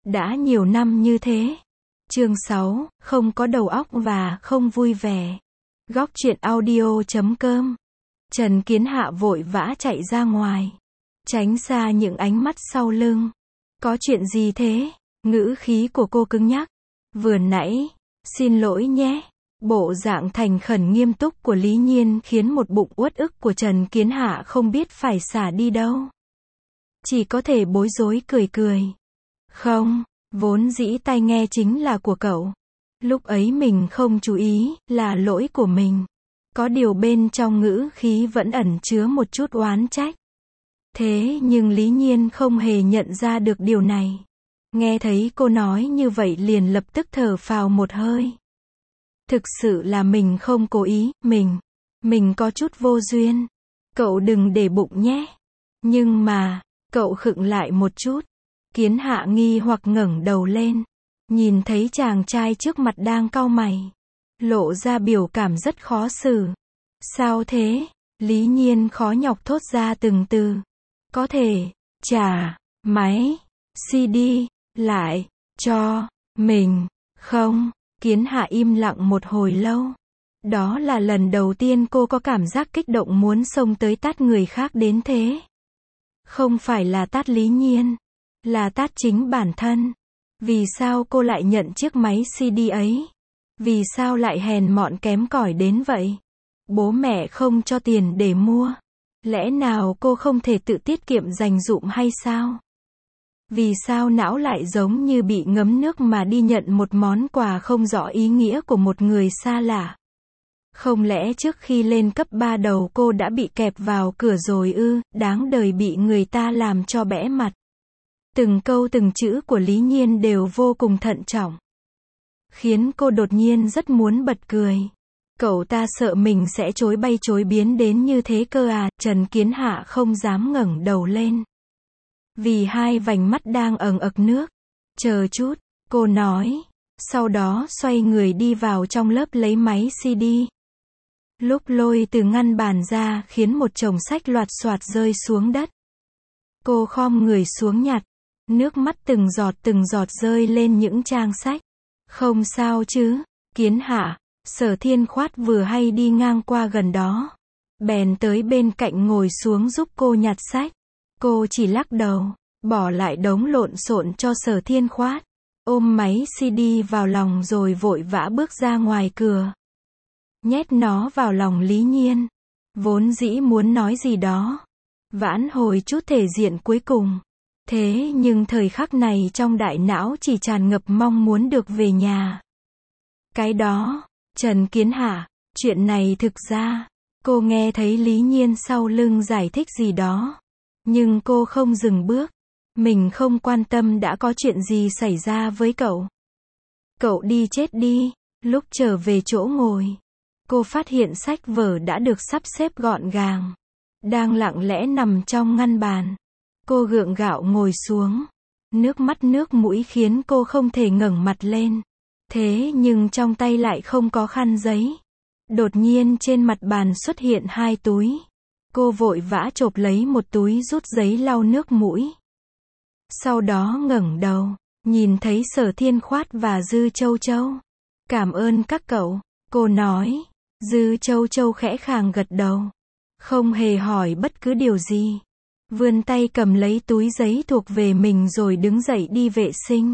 Đã nhiều năm như thế. Chương 6, không có đầu óc và không vui vẻ. Góc truyện audio.com. Trần Kiến Hạ vội vã chạy ra ngoài, tránh xa những ánh mắt sau lưng. Có chuyện gì thế? Ngữ khí của cô cứng nhắc. Vừa nãy, xin lỗi nhé. Bộ dạng thành khẩn nghiêm túc của Lý Nhiên khiến một bụng uất ức của Trần Kiến Hạ không biết phải xả đi đâu. Chỉ có thể bối rối cười cười. Không, vốn dĩ tai nghe chính là của cậu. Lúc ấy mình không chú ý, là lỗi của mình. Có điều bên trong ngữ khí vẫn ẩn chứa một chút oán trách. Thế nhưng Lý Nhiên không hề nhận ra được điều này. Nghe thấy cô nói như vậy liền lập tức thở phào một hơi. Thực sự là mình không cố ý, mình có chút vô duyên. Cậu đừng để bụng nhé. Nhưng mà, cậu khựng lại một chút. Kiến Hạ nghi hoặc ngẩng đầu lên, nhìn thấy chàng trai trước mặt đang cau mày, lộ ra biểu cảm rất khó xử. Sao thế? Lý Nhiên khó nhọc thốt ra từng từ. Có thể trả máy CD lại cho mình không? Kiến Hạ im lặng một hồi lâu. Đó là lần đầu tiên cô có cảm giác kích động muốn xông tới tát người khác đến thế. Không phải là tát Lý Nhiên, là tát chính bản thân. Vì sao cô lại nhận chiếc máy CD ấy? Vì sao lại hèn mọn kém cỏi đến vậy? Bố mẹ không cho tiền để mua. Lẽ nào cô không thể tự tiết kiệm dành dụm hay sao? Vì sao não lại giống như bị ngấm nước mà đi nhận một món quà không rõ ý nghĩa của một người xa lạ? Không lẽ trước khi lên cấp 3 đầu cô đã bị kẹp vào cửa rồi ư? Đáng đời bị người ta làm cho bẽ mặt. Từng câu từng chữ của Lý Nhiên đều vô cùng thận trọng, khiến cô đột nhiên rất muốn bật cười. Cậu ta sợ mình sẽ chối bay chối biến đến như thế cơ à? Trần Kiến Hạ không dám ngẩng đầu lên, vì hai vành mắt đang ẩn ực nước. Chờ chút, cô nói. Sau đó xoay người đi vào trong lớp lấy máy CD. Lúc lôi từ ngăn bàn ra khiến một chồng sách loạt soạt rơi xuống đất. Cô khom người xuống nhặt. Nước mắt từng giọt rơi lên những trang sách. Không sao chứ? Kiến Hạ, Sở Thiên Khoát vừa hay đi ngang qua gần đó, bèn tới bên cạnh ngồi xuống giúp cô nhặt sách. Cô chỉ lắc đầu, bỏ lại đống lộn xộn cho Sở Thiên Khoát, ôm máy CD vào lòng rồi vội vã bước ra ngoài cửa, nhét nó vào lòng Lý Nhiên. Vốn dĩ muốn nói gì đó, vãn hồi chút thể diện cuối cùng. Thế nhưng thời khắc này trong đại não chỉ tràn ngập mong muốn được về nhà. Cái đó, Trần Kiến Hạ, chuyện này thực ra, cô nghe thấy Lý Nhiên sau lưng giải thích gì đó. Nhưng cô không dừng bước. Mình không quan tâm đã có chuyện gì xảy ra với cậu. Cậu đi chết đi. Lúc trở về chỗ ngồi, cô phát hiện sách vở đã được sắp xếp gọn gàng, đang lặng lẽ nằm trong ngăn bàn. Cô gượng gạo ngồi xuống. Nước mắt nước mũi khiến cô không thể ngẩng mặt lên. Thế nhưng trong tay lại không có khăn giấy. Đột nhiên trên mặt bàn xuất hiện hai túi. Cô vội vã chộp lấy một túi rút giấy lau nước mũi. Sau đó ngẩng đầu, nhìn thấy Sở Thiên Khoát và Dư Châu Châu. Cảm ơn các cậu, cô nói. Dư Châu Châu khẽ khàng gật đầu, không hề hỏi bất cứ điều gì. Vươn tay cầm lấy túi giấy thuộc về mình rồi đứng dậy đi vệ sinh.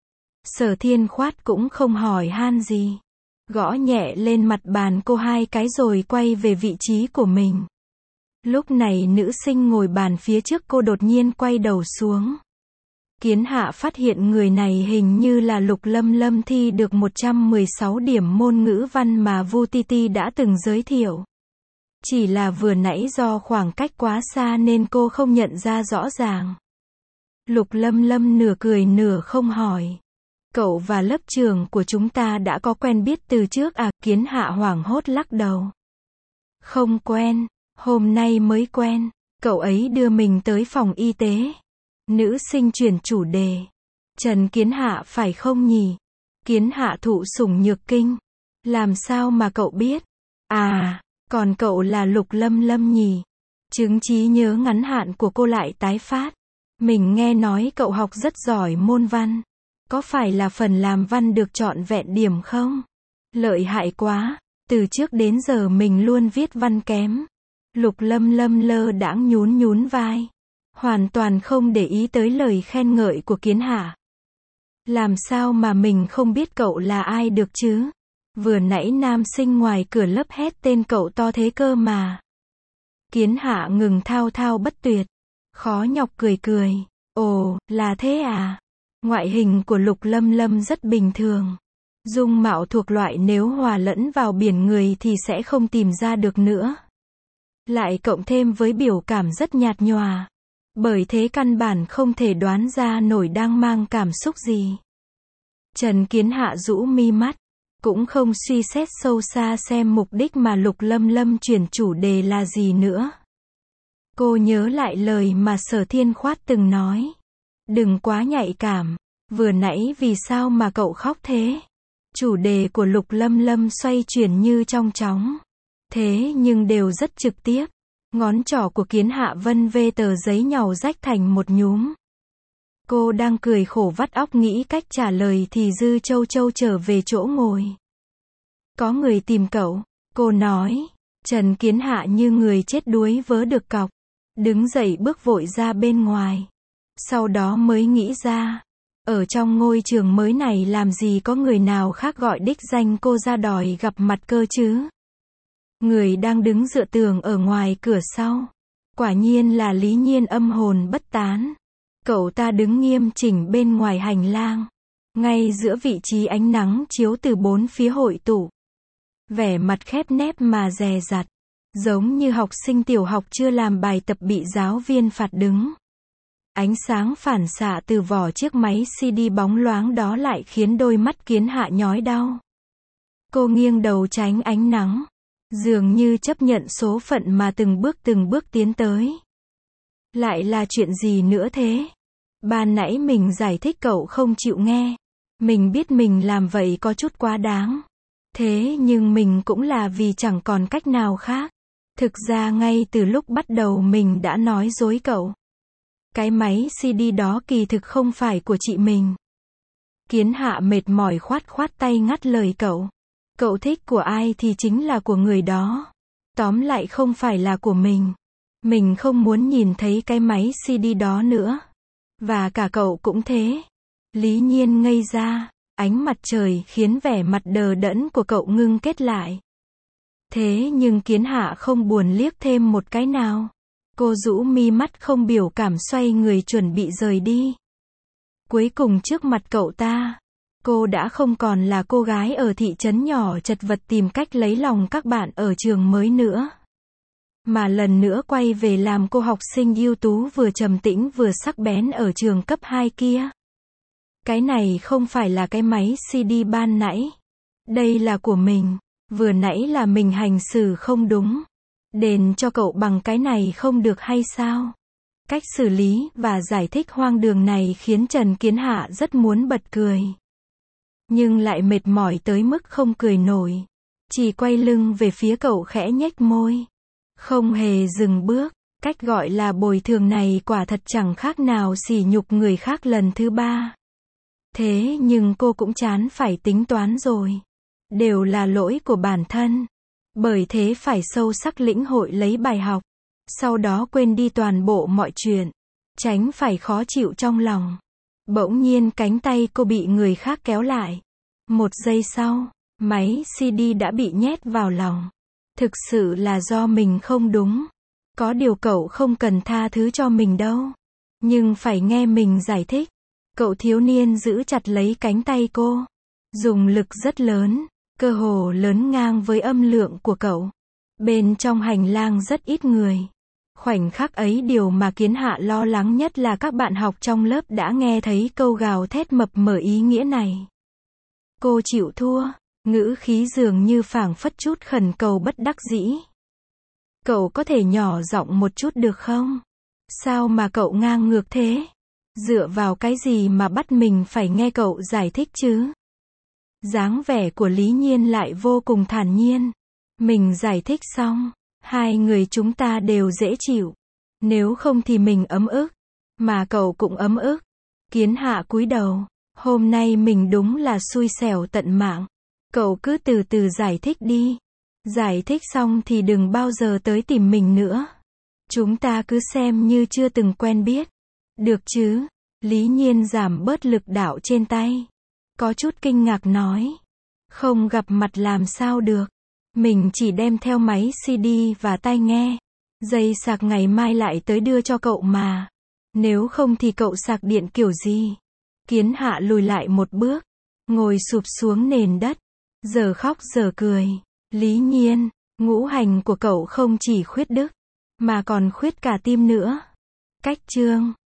Sở Thiên Khoát cũng không hỏi han gì, gõ nhẹ lên mặt bàn cô hai cái rồi quay về vị trí của mình. Lúc này nữ sinh ngồi bàn phía trước cô đột nhiên quay đầu xuống. Kiến Hạ phát hiện người này hình như là Lục Lâm Lâm thi được 116 điểm môn ngữ văn mà Vu Titi đã từng giới thiệu. Chỉ là vừa nãy do khoảng cách quá xa nên cô không nhận ra rõ ràng. Lục Lâm Lâm nửa cười nửa không hỏi. Cậu và lớp trưởng của chúng ta đã có quen biết từ trước à? Kiến Hạ hoảng hốt lắc đầu. Không quen, hôm nay mới quen. Cậu ấy đưa mình tới phòng y tế. Nữ sinh chuyển chủ đề. Trần Kiến Hạ phải không nhỉ? Kiến Hạ thụ sủng nhược kinh. Làm sao mà cậu biết? À, còn cậu là Lục Lâm Lâm nhỉ? Chứng trí nhớ ngắn hạn của cô lại tái phát. Mình nghe nói cậu học rất giỏi môn văn. Có phải là phần làm văn được trọn vẹn điểm không? Lợi hại quá, từ trước đến giờ mình luôn viết văn kém. Lục Lâm Lâm lơ đãng nhún nhún vai, hoàn toàn không để ý tới lời khen ngợi của Kiến Hạ. Làm sao mà mình không biết cậu là ai được chứ? Vừa nãy nam sinh ngoài cửa lớp hét tên cậu to thế cơ mà. Kiến Hạ ngừng thao thao bất tuyệt, khó nhọc cười cười. Ồ, là thế à? Ngoại hình của Lục Lâm Lâm rất bình thường. Dung mạo thuộc loại nếu hòa lẫn vào biển người thì sẽ không tìm ra được nữa. Lại cộng thêm với biểu cảm rất nhạt nhòa. Bởi thế căn bản không thể đoán ra nổi đang mang cảm xúc gì. Trần Kiến Hạ rũ mi mắt, cũng không suy xét sâu xa xem mục đích mà Lục Lâm Lâm chuyển chủ đề là gì nữa. Cô nhớ lại lời mà Sở Thiên Khoát từng nói. Đừng quá nhạy cảm, vừa nãy vì sao mà cậu khóc thế? Chủ đề của Lục Lâm Lâm xoay chuyển như trong chóng. Thế nhưng đều rất trực tiếp. Ngón trỏ của Kiến Hạ vân vê tờ giấy nhàu rách thành một nhúm. Cô đang cười khổ vắt óc nghĩ cách trả lời thì Dư Châu Châu trở về chỗ ngồi. Có người tìm cậu, cô nói. Trần Kiến Hạ như người chết đuối vớ được cọc. Đứng dậy bước vội ra bên ngoài. Sau đó mới nghĩ ra. Ở trong ngôi trường mới này làm gì có người nào khác gọi đích danh cô ra đòi gặp mặt cơ chứ? Người đang đứng dựa tường ở ngoài cửa sau. Quả nhiên là Lý Nhiên âm hồn bất tán. Cậu ta đứng nghiêm chỉnh bên ngoài hành lang. Ngay giữa vị trí ánh nắng chiếu từ bốn phía hội tụ. Vẻ mặt khép nép mà dè dặt. Giống như học sinh tiểu học chưa làm bài tập bị giáo viên phạt đứng. Ánh sáng phản xạ từ vỏ chiếc máy CD bóng loáng đó lại khiến đôi mắt Kiến Hạ nhói đau. Cô nghiêng đầu tránh ánh nắng. Dường như chấp nhận số phận mà từng bước tiến tới. Lại là chuyện gì nữa thế? Ban nãy mình giải thích cậu không chịu nghe. Mình biết mình làm vậy có chút quá đáng. Thế nhưng mình cũng là vì chẳng còn cách nào khác. Thực ra ngay từ lúc bắt đầu mình đã nói dối cậu. Cái máy CD đó kỳ thực không phải của chị mình. Kiến Hạ mệt mỏi khoát khoát tay ngắt lời cậu. Cậu thích của ai thì chính là của người đó. Tóm lại không phải là của mình. Mình không muốn nhìn thấy cái máy CD đó nữa. Và cả cậu cũng thế. Lý Nhiên ngây ra. Ánh mặt trời khiến vẻ mặt đờ đẫn của cậu ngưng kết lại. Thế nhưng Kiến Hạ không buồn liếc thêm một cái nào. Cô rũ mi mắt không biểu cảm xoay người chuẩn bị rời đi. Cuối cùng trước mặt cậu ta, cô đã không còn là cô gái ở thị trấn nhỏ chật vật tìm cách lấy lòng các bạn ở trường mới nữa. Mà lần nữa quay về làm cô học sinh ưu tú vừa trầm tĩnh vừa sắc bén ở trường cấp 2 kia. Cái này không phải là cái máy CD ban nãy. Đây là của mình. Vừa nãy là mình hành xử không đúng. Đền cho cậu bằng cái này không được hay sao? Cách xử lý và giải thích hoang đường này khiến Trần Kiến Hạ rất muốn bật cười. Nhưng lại mệt mỏi tới mức không cười nổi. Chỉ quay lưng về phía cậu khẽ nhếch môi. Không hề dừng bước. Cách gọi là bồi thường này quả thật chẳng khác nào sỉ nhục người khác lần thứ 3. Thế nhưng cô cũng chán phải tính toán rồi. Đều là lỗi của bản thân. Bởi thế phải sâu sắc lĩnh hội lấy bài học. Sau đó quên đi toàn bộ mọi chuyện. Tránh phải khó chịu trong lòng. Bỗng nhiên cánh tay cô bị người khác kéo lại. Một giây sau, máy CD đã bị nhét vào lòng. Thực sự là do mình không đúng. Có điều cậu không cần tha thứ cho mình đâu. Nhưng phải nghe mình giải thích. Cậu thiếu niên giữ chặt lấy cánh tay cô. Dùng lực rất lớn. Cơ hồ lớn ngang với âm lượng của cậu. Bên trong hành lang rất ít người. Khoảnh khắc ấy điều mà Kiến Hạ lo lắng nhất là các bạn học trong lớp đã nghe thấy câu gào thét mập mờ ý nghĩa này. Cô chịu thua, ngữ khí dường như phảng phất chút khẩn cầu bất đắc dĩ. Cậu có thể nhỏ giọng một chút được không? Sao mà cậu ngang ngược thế? Dựa vào cái gì mà bắt mình phải nghe cậu giải thích chứ? Dáng vẻ của Lý Nhiên lại vô cùng thản nhiên. Mình giải thích xong, hai người chúng ta đều dễ chịu. Nếu không thì mình ấm ức. Mà cậu cũng ấm ức. Kiến Hạ cúi đầu. Hôm nay mình đúng là xui xẻo tận mạng. Cậu cứ từ từ giải thích đi. Giải thích xong thì đừng bao giờ tới tìm mình nữa. Chúng ta cứ xem như chưa từng quen biết. Được chứ? Lý Nhiên giảm bớt lực đạo trên tay. Có chút kinh ngạc nói. Không gặp mặt làm sao được. Mình chỉ đem theo máy CD và tai nghe. Dây sạc ngày mai lại tới đưa cho cậu mà. Nếu không thì cậu sạc điện kiểu gì? Kiến Hạ lùi lại một bước. Ngồi sụp xuống nền đất. Giờ khóc giờ cười. Lý Nhiên, ngũ hành của cậu không chỉ khuyết đức, mà còn khuyết cả tim nữa. Cách chương